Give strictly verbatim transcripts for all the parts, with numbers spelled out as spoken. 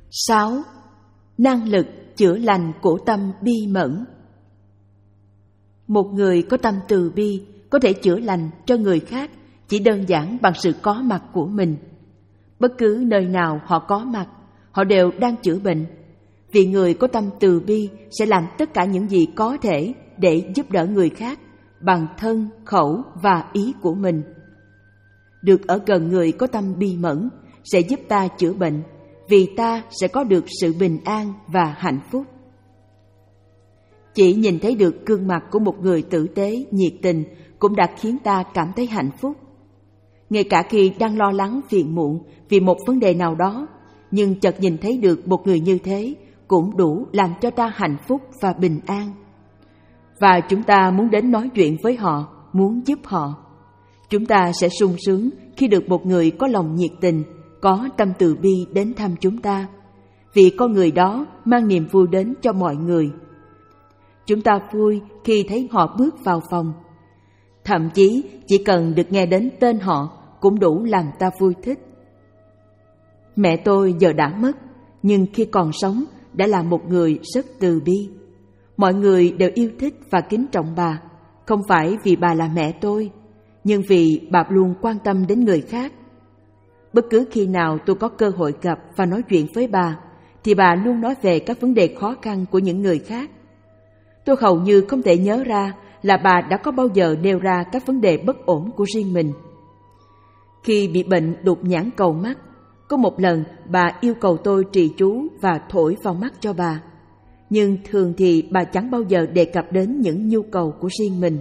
sáu. Năng lực chữa lành của tâm bi mẫn. Một người có tâm từ bi có thể chữa lành cho người khác chỉ đơn giản bằng sự có mặt của mình. Bất cứ nơi nào họ có mặt, họ đều đang chữa bệnh. Vì người có tâm từ bi sẽ làm tất cả những gì có thể để giúp đỡ người khác bằng thân, khẩu và ý của mình. Được ở gần người có tâm bi mẫn sẽ giúp ta chữa bệnh, vì ta sẽ có được sự bình an và hạnh phúc. Chỉ nhìn thấy được gương mặt của một người tử tế, nhiệt tình cũng đã khiến ta cảm thấy hạnh phúc. Ngay cả khi đang lo lắng phiền muộn vì một vấn đề nào đó, nhưng chợt nhìn thấy được một người như thế cũng đủ làm cho ta hạnh phúc và bình an. Và chúng ta muốn đến nói chuyện với họ, muốn giúp họ. Chúng ta sẽ sung sướng khi được một người có lòng nhiệt tình, có tâm từ bi đến thăm chúng ta, vì con người đó mang niềm vui đến cho mọi người. Chúng ta vui khi thấy họ bước vào phòng. Thậm chí chỉ cần được nghe đến tên họ cũng đủ làm ta vui thích. Mẹ tôi giờ đã mất, nhưng khi còn sống đã là một người rất từ bi. Mọi người đều yêu thích và kính trọng bà, không phải vì bà là mẹ tôi, nhưng vì bà luôn quan tâm đến người khác. Bất cứ khi nào tôi có cơ hội gặp và nói chuyện với bà, thì bà luôn nói về các vấn đề khó khăn của những người khác. Tôi hầu như không thể nhớ ra là bà đã có bao giờ nêu ra các vấn đề bất ổn của riêng mình. Khi bị bệnh đục nhãn cầu mắt, có một lần bà yêu cầu tôi trì chú và thổi vào mắt cho bà. Nhưng thường thì bà chẳng bao giờ đề cập đến những nhu cầu của riêng mình.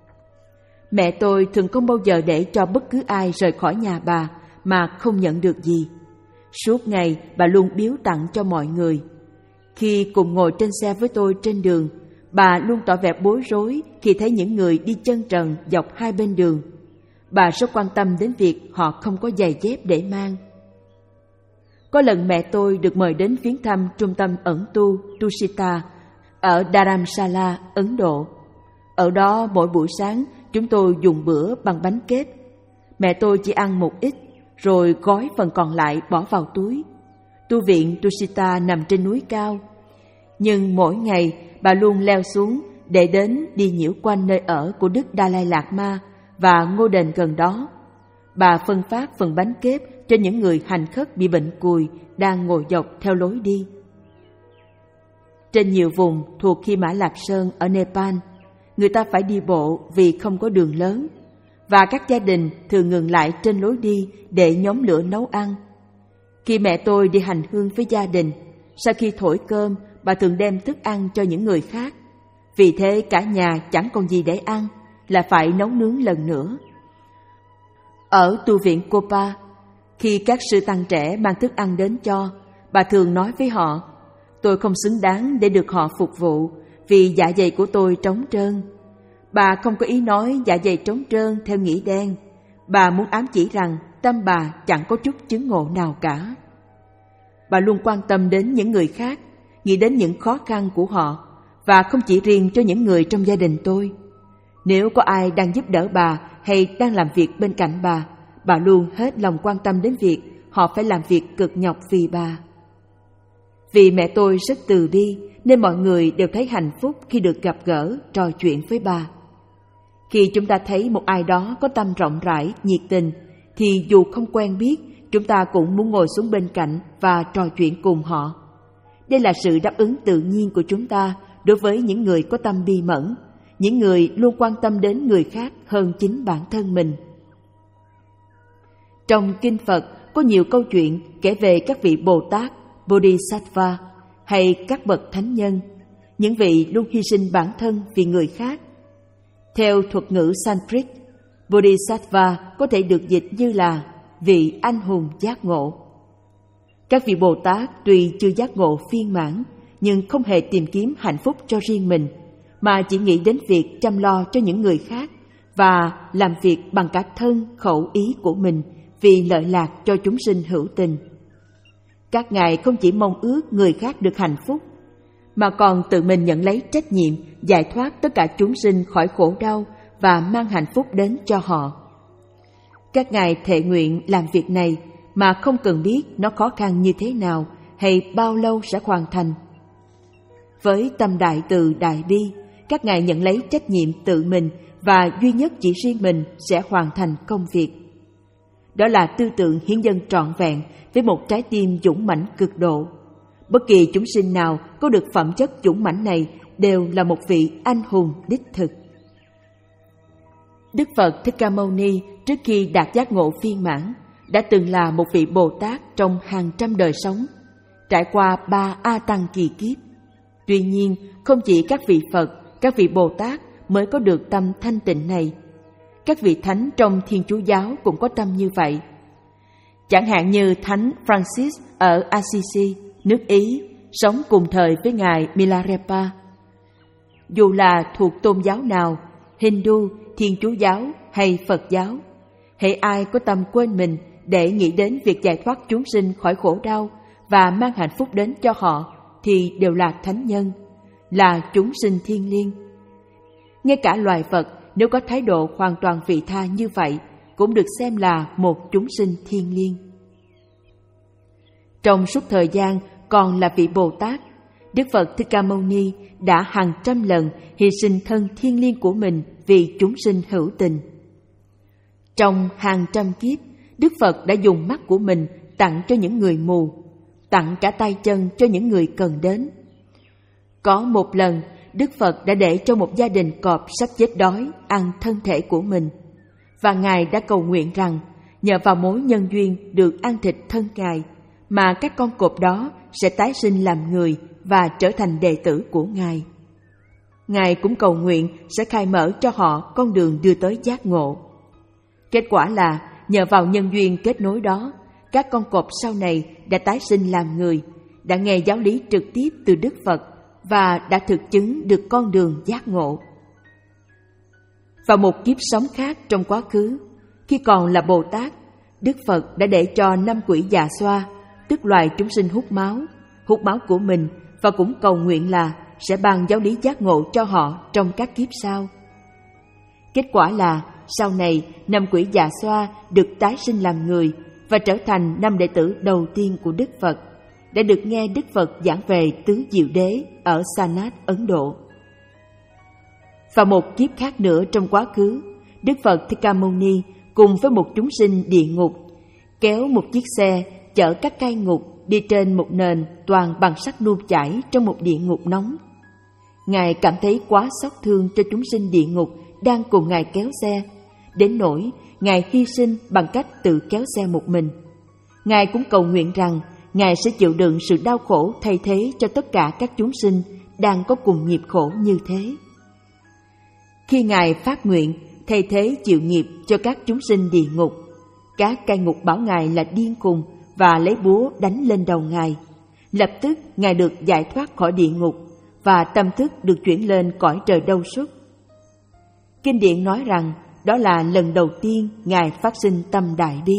Mẹ tôi thường không bao giờ để cho bất cứ ai rời khỏi nhà bà mà không nhận được gì. Suốt ngày bà luôn biếu tặng cho mọi người. Khi cùng ngồi trên xe với tôi trên đường, bà luôn tỏ vẻ bối rối khi thấy những người đi chân trần dọc hai bên đường. Bà rất quan tâm đến việc họ không có giày dép để mang. Có lần mẹ tôi được mời đến viếng thăm trung tâm ẩn tu Tusita ở Dharamsala, Ấn Độ. Ở đó mỗi buổi sáng chúng tôi dùng bữa bằng bánh kếp. Mẹ tôi chỉ ăn một ít, rồi gói phần còn lại bỏ vào túi. Tu viện Tusita nằm trên núi cao, nhưng mỗi ngày bà luôn leo xuống để đến đi nhiễu quanh nơi ở của Đức Dalai Lạt Ma và ngôi đền gần đó. Bà phân phát phần bánh kếp trên những người hành khất bị bệnh cùi đang ngồi dọc theo lối đi. Trên nhiều vùng thuộc Hy Mã Lạp Sơn ở Nepal, người ta phải đi bộ vì không có đường lớn, và các gia đình thường ngừng lại trên lối đi để nhóm lửa nấu ăn. Khi mẹ tôi đi hành hương với gia đình, sau khi thổi cơm, bà thường đem thức ăn cho những người khác. Vì thế cả nhà chẳng còn gì để ăn, là phải nấu nướng lần nữa. Ở tu viện Kopa, khi các sư tăng trẻ mang thức ăn đến cho, bà thường nói với họ: tôi không xứng đáng để được họ phục vụ, vì dạ dày của tôi trống trơn. Bà không có ý nói dạ dày trống trơn theo nghĩa đen. Bà muốn ám chỉ rằng tâm bà chẳng có chút chứng ngộ nào cả. Bà luôn quan tâm đến những người khác, nghĩ đến những khó khăn của họ, và không chỉ riêng cho những người trong gia đình tôi. Nếu có ai đang giúp đỡ bà hay đang làm việc bên cạnh bà, bà luôn hết lòng quan tâm đến việc họ phải làm việc cực nhọc vì bà. Vì mẹ tôi rất từ bi, nên mọi người đều thấy hạnh phúc khi được gặp gỡ, trò chuyện với bà. Khi chúng ta thấy một ai đó có tâm rộng rãi, nhiệt tình, thì dù không quen biết, chúng ta cũng muốn ngồi xuống bên cạnh và trò chuyện cùng họ. Đây là sự đáp ứng tự nhiên của chúng ta đối với những người có tâm bi mẫn, những người luôn quan tâm đến người khác hơn chính bản thân mình. Trong Kinh Phật có nhiều câu chuyện kể về các vị Bồ Tát, Bodhisattva hay các bậc thánh nhân, những vị luôn hy sinh bản thân vì người khác. Theo thuật ngữ Sanskrit, Bodhisattva có thể được dịch như là vị anh hùng giác ngộ. Các vị Bồ Tát tuy chưa giác ngộ viên mãn, nhưng không hề tìm kiếm hạnh phúc cho riêng mình, mà chỉ nghĩ đến việc chăm lo cho những người khác và làm việc bằng cả thân, khẩu, ý của mình vì lợi lạc cho chúng sinh hữu tình. Các ngài không chỉ mong ước người khác được hạnh phúc, mà còn tự mình nhận lấy trách nhiệm giải thoát tất cả chúng sinh khỏi khổ đau và mang hạnh phúc đến cho họ. Các ngài thệ nguyện làm việc này mà không cần biết nó khó khăn như thế nào hay bao lâu sẽ hoàn thành. Với tâm đại từ đại bi, các ngài nhận lấy trách nhiệm tự mình và duy nhất chỉ riêng mình sẽ hoàn thành công việc. Đó là tư tưởng hiến dân trọn vẹn với một trái tim dũng mãnh cực độ. Bất kỳ chúng sinh nào có được phẩm chất dũng mãnh này đều là một vị anh hùng đích thực. Đức Phật Thích Ca Mâu Ni trước khi đạt giác ngộ viên mãn đã từng là một vị Bồ Tát trong hàng trăm đời sống, trải qua ba A Tăng kỳ kiếp. Tuy nhiên, không chỉ các vị Phật, các vị Bồ Tát mới có được tâm thanh tịnh này. Các vị thánh trong Thiên Chúa giáo cũng có tâm như vậy. Chẳng hạn như Thánh Francis ở Assisi, nước Ý, sống cùng thời với ngài Milarepa. Dù là thuộc tôn giáo nào, Hindu, Thiên Chúa giáo hay Phật giáo, hễ ai có tâm quên mình để nghĩ đến việc giải thoát chúng sinh khỏi khổ đau và mang hạnh phúc đến cho họ thì đều là thánh nhân, là chúng sinh thiêng liêng. Ngay cả loài vật nếu có thái độ hoàn toàn vị tha như vậy cũng được xem là một chúng sinh thiêng liêng. Trong suốt thời gian còn là vị Bồ Tát, Đức Phật Thích Ca Mâu Ni đã hàng trăm lần hy sinh thân thiêng liêng của mình vì chúng sinh hữu tình. Trong hàng trăm kiếp, Đức Phật đã dùng mắt của mình tặng cho những người mù, tặng cả tay chân cho những người cần đến. Có một lần, Đức Phật đã để cho một gia đình cọp sắp chết đói ăn thân thể của mình, và Ngài đã cầu nguyện rằng nhờ vào mối nhân duyên được ăn thịt thân Ngài mà các con cọp đó sẽ tái sinh làm người và trở thành đệ tử của Ngài. Ngài cũng cầu nguyện sẽ khai mở cho họ con đường đưa tới giác ngộ. Kết quả là nhờ vào nhân duyên kết nối đó, các con cọp sau này đã tái sinh làm người, đã nghe giáo lý trực tiếp từ Đức Phật và đã thực chứng được con đường giác ngộ. Vào một kiếp sống khác trong quá khứ, khi còn là Bồ Tát, Đức Phật đã để cho năm quỷ già xoa, tức loài chúng sinh hút máu, hút máu của mình và cũng cầu nguyện là sẽ ban giáo lý giác ngộ cho họ trong các kiếp sau. Kết quả là sau này năm quỷ già xoa được tái sinh làm người và trở thành năm đệ tử đầu tiên của Đức Phật, đã được nghe Đức Phật giảng về tứ diệu đế ở Sanat, Ấn Độ. Và một kiếp khác nữa trong quá khứ, Đức Phật Thích Ca Mâu Ni cùng với một chúng sinh địa ngục kéo một chiếc xe chở các cai ngục đi trên một nền toàn bằng sắt nung chảy trong một địa ngục nóng. Ngài cảm thấy quá xót thương cho chúng sinh địa ngục đang cùng Ngài kéo xe, đến nỗi Ngài hy sinh bằng cách tự kéo xe một mình. Ngài cũng cầu nguyện rằng Ngài sẽ chịu đựng sự đau khổ thay thế cho tất cả các chúng sinh đang có cùng nghiệp khổ như thế. Khi Ngài phát nguyện thay thế chịu nghiệp cho các chúng sinh địa ngục, các cai ngục bảo Ngài là điên khùng và lấy búa đánh lên đầu Ngài. Lập tức Ngài được giải thoát khỏi địa ngục và tâm thức được chuyển lên cõi trời đâu xuất. Kinh điển nói rằng đó là lần đầu tiên Ngài phát sinh tâm đại bi.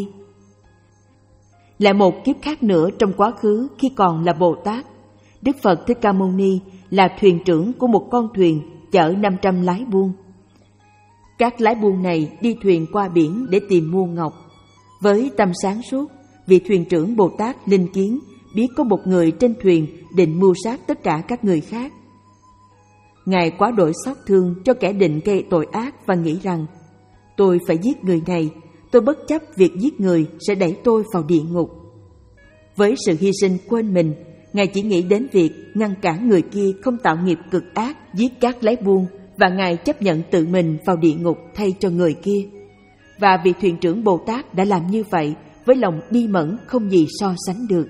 Lại một kiếp khác nữa trong quá khứ khi còn là Bồ Tát, Đức Phật Thích Ca Mâu Ni là thuyền trưởng của một con thuyền chở năm trăm lái buôn. Các lái buôn này đi thuyền qua biển để tìm mua ngọc. Với tâm sáng suốt, vị thuyền trưởng Bồ Tát linh kiến biết có một người trên thuyền định mưu sát tất cả các người khác. Ngài quá đổi xót thương cho kẻ định gây tội ác và nghĩ rằng tôi phải giết người này, tôi bất chấp việc giết người sẽ đẩy tôi vào địa ngục. Với sự hy sinh quên mình, Ngài chỉ nghĩ đến việc ngăn cản người kia không tạo nghiệp cực ác giết các lái buôn, và Ngài chấp nhận tự mình vào địa ngục thay cho người kia. Và vị thuyền trưởng Bồ Tát đã làm như vậy với lòng bi mẫn không gì so sánh được.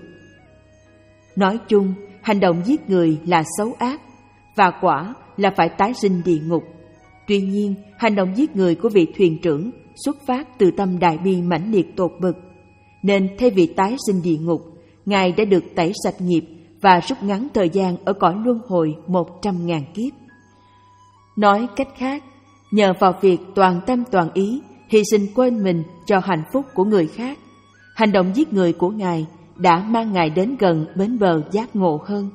Nói chung, hành động giết người là xấu ác, và quả là phải tái sinh địa ngục. Tuy nhiên, hành động giết người của vị thuyền trưởng xuất phát từ tâm đại bi mãnh liệt tột bực, nên thay vì tái sinh địa ngục, Ngài đã được tẩy sạch nghiệp và rút ngắn thời gian ở cõi luân hồi một trăm ngàn kiếp. Nói cách khác, nhờ vào việc toàn tâm toàn ý hy sinh quên mình cho hạnh phúc của người khác, hành động giết người của Ngài đã mang Ngài đến gần bến bờ giác ngộ hơn.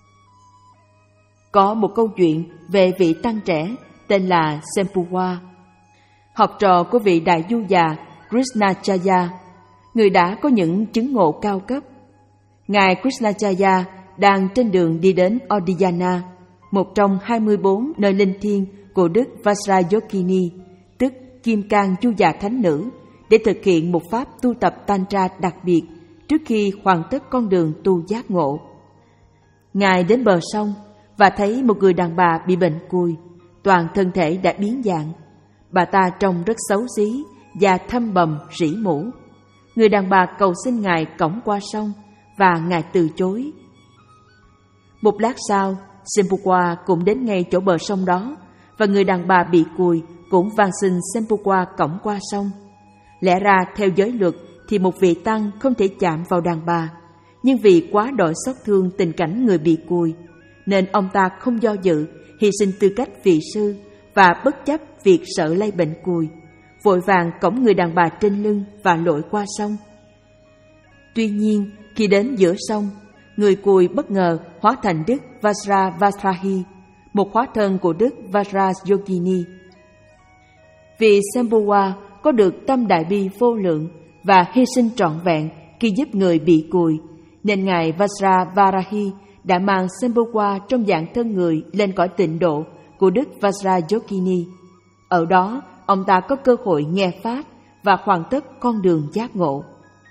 Có một câu chuyện về vị tăng trẻ tên là Sempuwa, học trò của vị đại du già Krishnacharya, người đã có những chứng ngộ cao cấp. Ngài Krishnacharya đang trên đường đi đến Odiyana, một trong hai mươi bốn nơi linh thiêng của Đức Vajrayogini, tức Kim Cang Chu Già Thánh Nữ, để thực hiện một pháp tu tập Tantra đặc biệt trước khi hoàn tất con đường tu giác ngộ. Ngài đến bờ sông và thấy một người đàn bà bị bệnh cùi, toàn thân thể đã biến dạng. Bà ta trông rất xấu xí và thâm bầm rỉ mũ. Người đàn bà cầu xin Ngài cõng qua sông và Ngài từ chối. Một lát sau, Sempukwa cũng đến ngay chỗ bờ sông đó và người đàn bà bị cùi cũng van xin Sempukwa cõng qua sông. Lẽ ra theo giới luật thì một vị tăng không thể chạm vào đàn bà, nhưng vì quá đỗi xót thương tình cảnh người bị cùi, nên ông ta không do dự, hy sinh tư cách vị sư và bất chấp việc sợ lây bệnh cùi, vội vàng cõng người đàn bà trên lưng và lội qua sông. Tuy nhiên, khi đến giữa sông, người cùi bất ngờ hóa thành Đức Vajravasrahi, một hóa thân của Đức Vajrayogini. Vì Sempukwa có được tâm đại bi vô lượng và hy sinh trọn vẹn khi giúp người bị cùi, nên Ngài Vajravarahi đã mang Sempukwa trong dạng thân người lên cõi tịnh độ của Đức Vajrayogini. Ở đó, ông ta có cơ hội nghe pháp và hoàn tất con đường giác ngộ.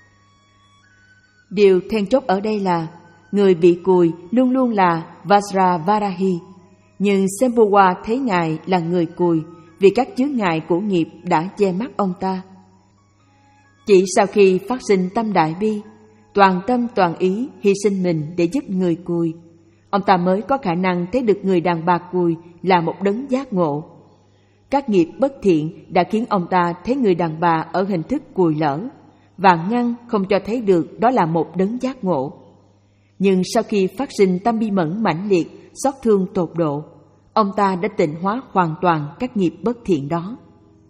Điều then chốt ở đây là người bị cùi luôn luôn là Vajravarahi, nhưng Sempukwa thấy Ngài là người cùi vì các chướng ngại của nghiệp đã che mắt ông ta. Chỉ sau khi phát sinh tâm đại bi, toàn tâm toàn ý hy sinh mình để giúp người cùi, ông ta mới có khả năng thấy được người đàn bà cùi là một đấng giác ngộ. Các nghiệp bất thiện đã khiến ông ta thấy người đàn bà ở hình thức cùi lở và ngăn không cho thấy được đó là một đấng giác ngộ. Nhưng sau khi phát sinh tâm bi mẫn mãnh liệt, xót thương tột độ, ông ta đã tịnh hóa hoàn toàn các nghiệp bất thiện đó.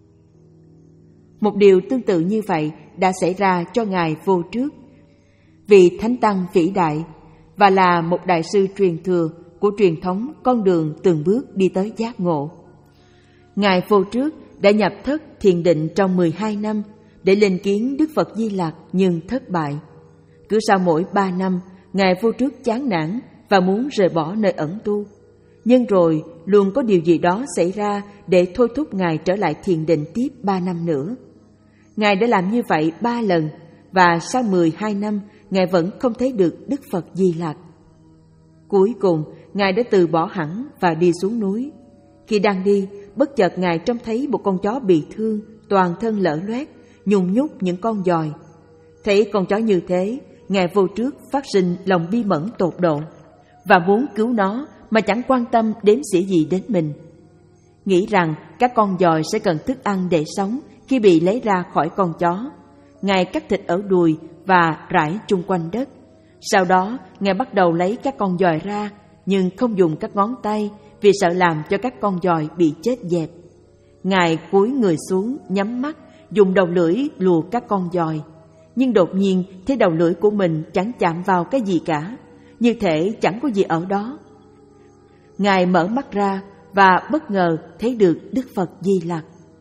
Một điều tương tự như vậy đã xảy ra cho Ngài Vô Trước, vị Thánh Tăng vĩ đại và là một đại sư truyền thừa của truyền thống con đường từng bước đi tới giác ngộ. Ngài Vô Trước đã nhập thất thiền định trong mười hai năm để lên kiến Đức Phật Di Lặc nhưng thất bại. Cứ sau mỗi ba năm, Ngài Vô Trước chán nản và muốn rời bỏ nơi ẩn tu. Nhưng rồi luôn có điều gì đó xảy ra để thôi thúc Ngài trở lại thiền định tiếp ba năm nữa. Ngài đã làm như vậy ba lần và sau mười hai năm, Ngài vẫn không thấy được Đức Phật Di Lặc. Cuối cùng, Ngài đã từ bỏ hẳn và đi xuống núi. Khi đang đi, bất chợt Ngài trông thấy một con chó bị thương, toàn thân lở loét, nhung nhúc những con giòi. Thấy con chó như thế, Ngài Vô Trước phát sinh lòng bi mẫn tột độ và muốn cứu nó mà chẳng quan tâm đếm xỉa gì đến mình. Nghĩ rằng các con giòi sẽ cần thức ăn để sống khi bị lấy ra khỏi con chó, Ngài cắt thịt ở đùi và rải chung quanh đất. Sau đó, Ngài bắt đầu lấy các con giòi ra, nhưng không dùng các ngón tay vì sợ làm cho các con giòi bị chết dẹp. Ngài cúi người xuống, nhắm mắt, dùng đầu lưỡi lùa các con giòi. Nhưng đột nhiên thấy đầu lưỡi của mình chẳng chạm vào cái gì cả, như thể chẳng có gì ở đó. Ngài mở mắt ra và bất ngờ thấy được Đức Phật Di Lặc.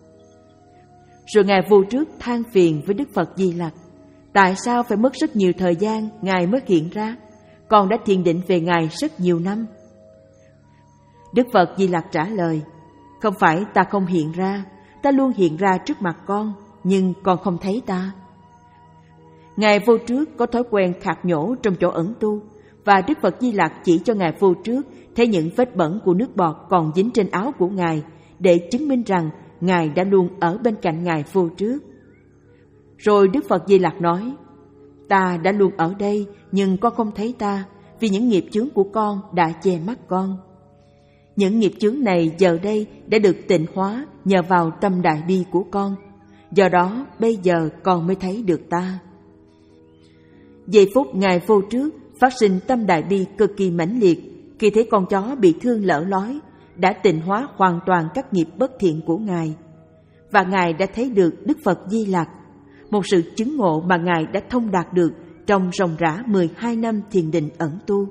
Rồi Ngài Vô Trước than phiền với Đức Phật Di Lặc: tại sao phải mất rất nhiều thời gian Ngài mới hiện ra? Con đã thiền định về Ngài rất nhiều năm. Đức Phật Di Lặc trả lời: không phải ta không hiện ra, ta luôn hiện ra trước mặt con, nhưng con không thấy ta. Ngài Vô Trước có thói quen khạc nhổ trong chỗ ẩn tu, và Đức Phật Di Lặc chỉ cho Ngài Vô Trước thấy những vết bẩn của nước bọt còn dính trên áo của Ngài để chứng minh rằng Ngài đã luôn ở bên cạnh Ngài Vô Trước. Rồi Đức Phật Di Lặc nói: ta đã luôn ở đây, nhưng con không thấy ta, vì những nghiệp chướng của con đã che mắt con. Những nghiệp chướng này giờ đây đã được tịnh hóa nhờ vào tâm đại bi của con, do đó bây giờ con mới thấy được ta. Giây phút Ngài Vô Trước phát sinh tâm đại bi cực kỳ mãnh liệt khi thấy con chó bị thương lở lói, đã tịnh hóa hoàn toàn các nghiệp bất thiện của Ngài. Và Ngài đã thấy được Đức Phật Di Lặc, một sự chứng ngộ mà Ngài đã thông đạt được trong ròng rã mười hai năm thiền định ẩn tu.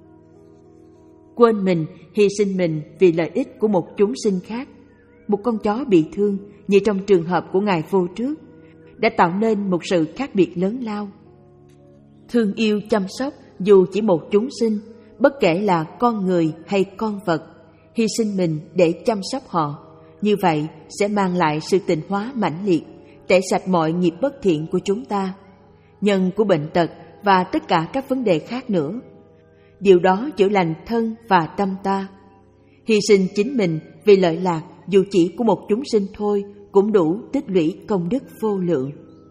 Quên mình, hy sinh mình vì lợi ích của một chúng sinh khác, một con chó bị thương như trong trường hợp của Ngài Vô Trước, đã tạo nên một sự khác biệt lớn lao. Thương yêu chăm sóc dù chỉ một chúng sinh, bất kể là con người hay con vật, hy sinh mình để chăm sóc họ, như vậy sẽ mang lại sự tịnh hóa mãnh liệt, tẩy sạch mọi nghiệp bất thiện của chúng ta, nhân của bệnh tật và tất cả các vấn đề khác nữa. Điều đó chữa lành thân và tâm ta. Hy sinh chính mình vì lợi lạc dù chỉ của một chúng sinh thôi cũng đủ tích lũy công đức vô lượng.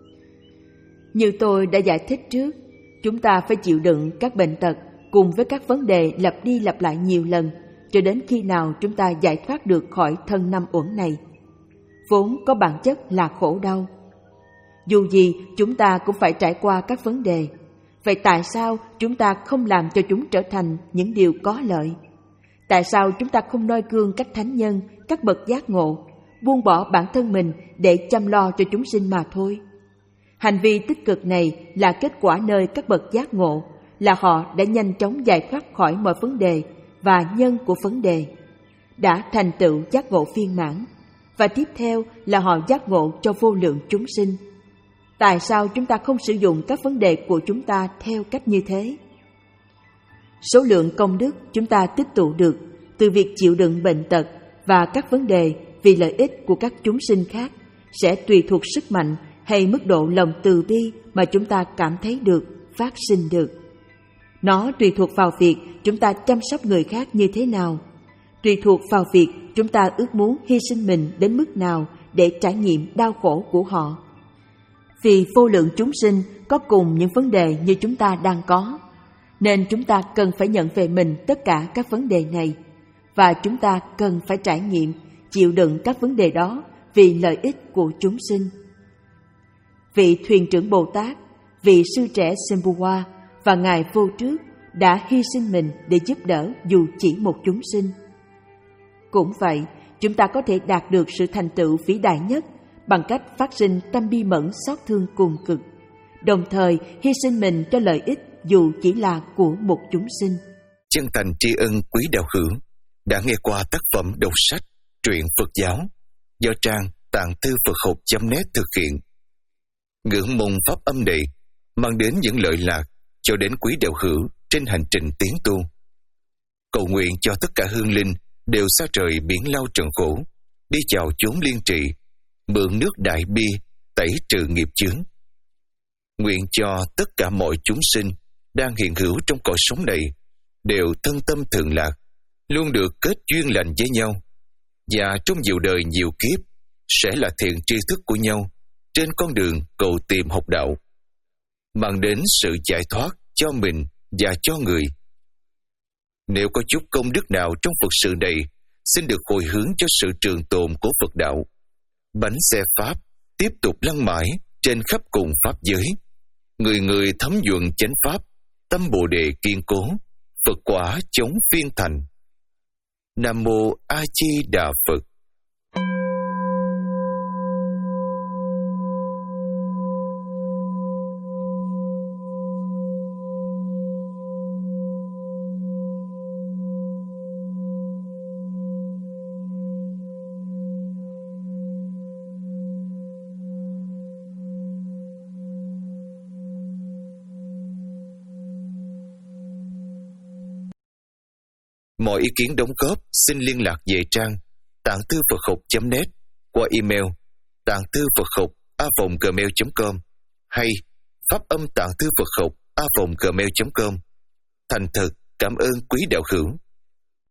Như tôi đã giải thích trước, chúng ta phải chịu đựng các bệnh tật cùng với các vấn đề lặp đi lặp lại nhiều lần cho đến khi nào chúng ta giải thoát được khỏi thân năm uẩn này, vốn có bản chất là khổ đau. Dù gì chúng ta cũng phải trải qua các vấn đề. Vậy tại sao chúng ta không làm cho chúng trở thành những điều có lợi? Tại sao chúng ta không noi gương các thánh nhân, các bậc giác ngộ, buông bỏ bản thân mình để chăm lo cho chúng sinh mà thôi? Hành vi tích cực này là kết quả nơi các bậc giác ngộ, là họ đã nhanh chóng giải thoát khỏi mọi vấn đề và nhân của vấn đề, đã thành tựu giác ngộ viên mãn, và tiếp theo là họ giác ngộ cho vô lượng chúng sinh. Tại sao chúng ta không sử dụng các vấn đề của chúng ta theo cách như thế? Số lượng công đức chúng ta tích tụ được từ việc chịu đựng bệnh tật và các vấn đề vì lợi ích của các chúng sinh khác sẽ tùy thuộc sức mạnh hay mức độ lòng từ bi mà chúng ta cảm thấy được, phát sinh được. Nó tùy thuộc vào việc chúng ta chăm sóc người khác như thế nào, tùy thuộc vào việc chúng ta ước muốn hy sinh mình đến mức nào để trải nghiệm đau khổ của họ. Vì vô lượng chúng sinh có cùng những vấn đề như chúng ta đang có, nên chúng ta cần phải nhận về mình tất cả các vấn đề này, và chúng ta cần phải trải nghiệm, chịu đựng các vấn đề đó vì lợi ích của chúng sinh. Vị thuyền trưởng Bồ Tát, vị sư trẻ Sembuwa và Ngài Vô Trước đã hy sinh mình để giúp đỡ dù chỉ một chúng sinh. Cũng vậy, chúng ta có thể đạt được sự thành tựu vĩ đại nhất bằng cách phát sinh tâm bi mẫn xót thương cùng cực, đồng thời hy sinh mình cho lợi ích dù chỉ là của một chúng sinh. Chân thành tri ân quý đạo hữu đã nghe qua tác phẩm đọc sách Truyện Phật giáo do trang tạng thư Phật học chấm net thực hiện. Ngưỡng mong pháp âm này mang đến những lợi lạc cho đến quý đạo hữu trên hành trình tiến tu. Cầu nguyện cho tất cả hương linh đều xa trời biển lao trần khổ, đi chào chốn liên trị, mượn nước đại bi tẩy trừ nghiệp chướng. Nguyện cho tất cả mọi chúng sinh đang hiện hữu trong cõi sống này đều thân tâm thường lạc, luôn được kết duyên lành với nhau, và trong nhiều đời nhiều kiếp sẽ là thiện tri thức của nhau trên con đường cầu tìm học đạo, mang đến sự giải thoát cho mình và cho người. Nếu có chút công đức nào trong Phật sự này, xin được hồi hướng cho sự trường tồn của Phật đạo. Bánh xe Pháp tiếp tục lăn mãi trên khắp cùng Pháp giới. Người người thấm nhuận chánh Pháp, tâm Bồ Đề kiên cố, Phật quả chống phiên thành. Nam Mô A Di Đà Phật. Mọi ý kiến đóng góp xin liên lạc về trang tạng thư Phật học chấm net qua email tạng thư Phật học a vòng gmail chấm com hay pháp âm tạng thư Phật học a vòng gmail chấm com. Thành thật cảm ơn quý đạo hữu.